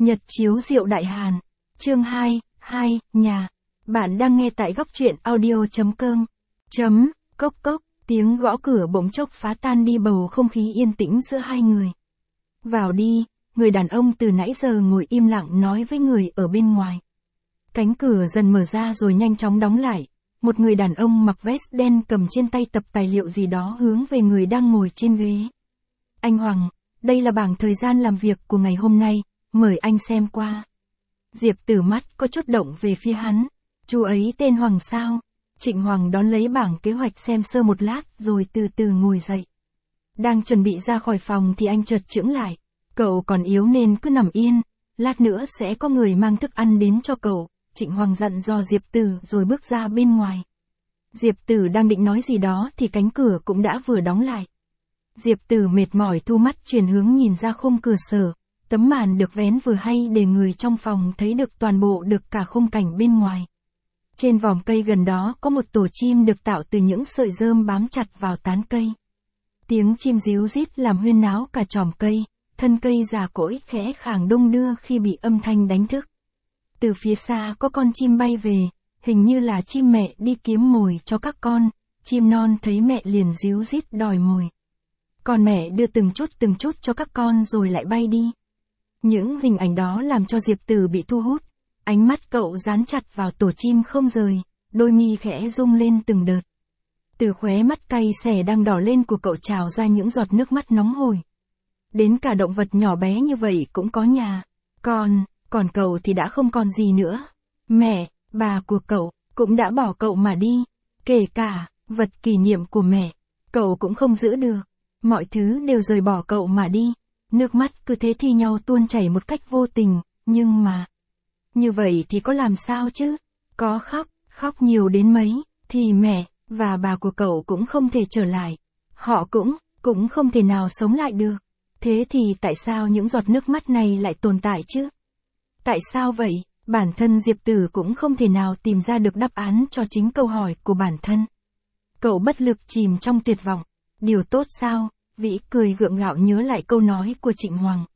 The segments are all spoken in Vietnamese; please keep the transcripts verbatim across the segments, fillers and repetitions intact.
Nhật chiếu rượu Đại Hàn. Chương hai, hai, nhà. Bạn đang nghe tại góc truyện audio.com. Chấm, cốc cốc, tiếng gõ cửa bỗng chốc phá tan đi bầu không khí yên tĩnh giữa hai người. Vào đi, người đàn ông từ nãy giờ ngồi im lặng nói với người ở bên ngoài. Cánh cửa dần mở ra rồi nhanh chóng đóng lại. Một người đàn ông mặc vest đen cầm trên tay tập tài liệu gì đó hướng về người đang ngồi trên ghế. Anh Hoàng, đây là bảng thời gian làm việc của ngày hôm nay, mời anh xem qua. Diệp Tử mắt có chút động về phía hắn. Chú ấy tên Hoàng sao? Trịnh Hoàng đón lấy bảng kế hoạch xem sơ một lát rồi từ từ ngồi dậy. Đang chuẩn bị ra khỏi phòng thì anh chợt chững lại. Cậu còn yếu nên cứ nằm yên, lát nữa sẽ có người mang thức ăn đến cho cậu. Trịnh Hoàng dặn dò Diệp Tử rồi bước ra bên ngoài. Diệp Tử đang định nói gì đó thì cánh cửa cũng đã vừa đóng lại. Diệp Tử mệt mỏi thu mắt chuyển hướng nhìn ra khung cửa sổ. Tấm màn được vén vừa hay để người trong phòng thấy được toàn bộ được cả khung cảnh bên ngoài. Trên vòm cây gần đó có một tổ chim được tạo từ những sợi rơm bám chặt vào tán cây. Tiếng chim ríu rít làm huyên náo cả chòm cây, thân cây già cỗi khẽ khàng đung đưa khi bị âm thanh đánh thức. Từ phía xa có con chim bay về, hình như là chim mẹ đi kiếm mồi cho các con, chim non thấy mẹ liền ríu rít đòi mồi. Còn mẹ đưa từng chút từng chút cho các con rồi lại bay đi. Những hình ảnh đó làm cho Diệp Tử bị thu hút, ánh mắt cậu dán chặt vào tổ chim không rời, đôi mi khẽ rung lên từng đợt. Từ khóe mắt cay xè đang đỏ lên của cậu trào ra những giọt nước mắt nóng hổi. Đến cả động vật nhỏ bé như vậy cũng có nhà, còn, còn cậu thì đã không còn gì nữa. Mẹ, bà của cậu, cũng đã bỏ cậu mà đi, kể cả, vật kỷ niệm của mẹ, cậu cũng không giữ được, mọi thứ đều rời bỏ cậu mà đi. Nước mắt cứ thế thi nhau tuôn chảy một cách vô tình, nhưng mà... Như vậy thì có làm sao chứ? Có khóc, khóc nhiều đến mấy, thì mẹ, và bà của cậu cũng không thể trở lại. Họ cũng, cũng không thể nào sống lại được. Thế thì tại sao những giọt nước mắt này lại tồn tại chứ? Tại sao vậy? Bản thân Diệp Tử cũng không thể nào tìm ra được đáp án cho chính câu hỏi của bản thân. Cậu bất lực chìm trong tuyệt vọng. Điều tốt sao? Vĩ cười gượng gạo nhớ lại câu nói của Trịnh Hoàng.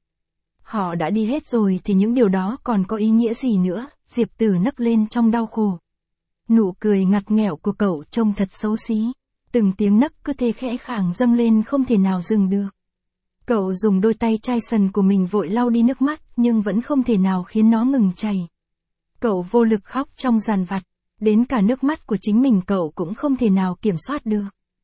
Họ đã đi hết rồi thì những điều đó còn có ý nghĩa gì nữa, Diệp Tử nấc lên trong đau khổ. Nụ cười ngặt nghẽo của cậu trông thật xấu xí, từng tiếng nấc cứ thế khẽ khàng dâng lên không thể nào dừng được. Cậu dùng đôi tay chai sần của mình vội lau đi nước mắt nhưng vẫn không thể nào khiến nó ngừng chảy. Cậu vô lực khóc trong dằn vặt, đến cả nước mắt của chính mình cậu cũng không thể nào kiểm soát được.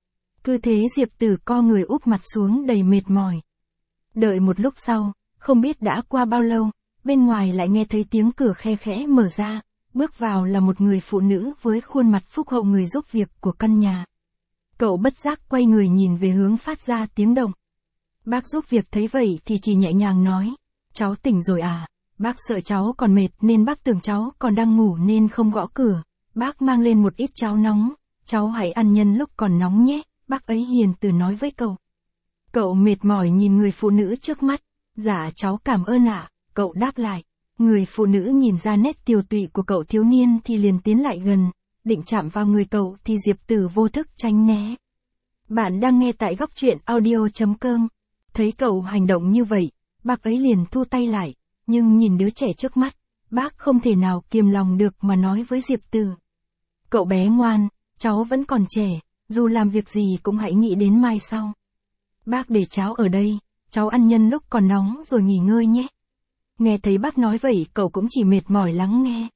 Cứ thế Diệp Tử co người úp mặt xuống đầy mệt mỏi. Đợi một lúc sau, không biết đã qua bao lâu, bên ngoài lại nghe thấy tiếng cửa khe khẽ mở ra, bước vào là một người phụ nữ với khuôn mặt phúc hậu người giúp việc của căn nhà. Cậu bất giác quay người nhìn về hướng phát ra tiếng động. Bác giúp việc thấy vậy thì chỉ nhẹ nhàng nói, cháu tỉnh rồi à, bác sợ cháu còn mệt nên bác tưởng cháu còn đang ngủ nên không gõ cửa, bác mang lên một ít cháo nóng, cháu hãy ăn nhân lúc còn nóng nhé. Bác ấy hiền từ nói với cậu. Cậu mệt mỏi nhìn người phụ nữ trước mắt. Dạ cháu cảm ơn ạ, cậu đáp lại. Người phụ nữ nhìn ra nét tiều tụy của cậu thiếu niên thì liền tiến lại gần, định chạm vào người cậu thì Diệp Tử vô thức tránh né. Bạn đang nghe tại góc truyện audio.com. Thấy cậu hành động như vậy, bác ấy liền thu tay lại, nhưng nhìn đứa trẻ trước mắt, bác không thể nào kiềm lòng được mà nói với Diệp Tử. Cậu bé ngoan, cháu vẫn còn trẻ. Dù làm việc gì cũng hãy nghĩ đến mai sau. Bác để cháu ở đây, cháu ăn nhân lúc còn nóng rồi nghỉ ngơi nhé. Nghe thấy bác nói vậy cậu cũng chỉ mệt mỏi lắng nghe.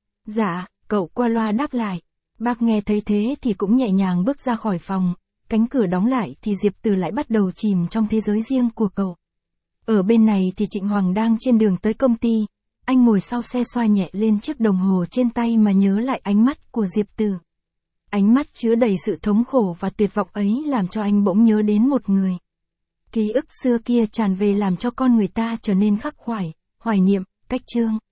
Dạ, cậu qua loa đáp lại. Bác nghe thấy thế thì cũng nhẹ nhàng bước ra khỏi phòng, cánh cửa đóng lại thì Diệp Tử lại bắt đầu chìm trong thế giới riêng của cậu. Ở bên này thì Trịnh Hoàng đang trên đường tới công ty, anh ngồi sau xe xoa nhẹ lên chiếc đồng hồ trên tay mà nhớ lại ánh mắt của Diệp Tử. Ánh mắt chứa đầy sự thống khổ và tuyệt vọng ấy làm cho anh bỗng nhớ đến một người. Ký ức xưa kia tràn về làm cho con người ta trở nên khắc khoải, hoài niệm, cách chương.